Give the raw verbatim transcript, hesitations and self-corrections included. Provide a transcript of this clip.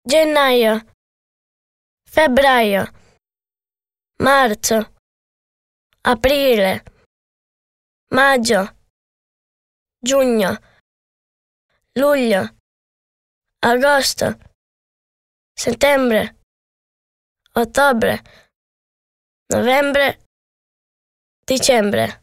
gennaio, febbraio, marzo, aprile, maggio, giugno, luglio, agosto, settembre, ottobre, novembre, dicembre.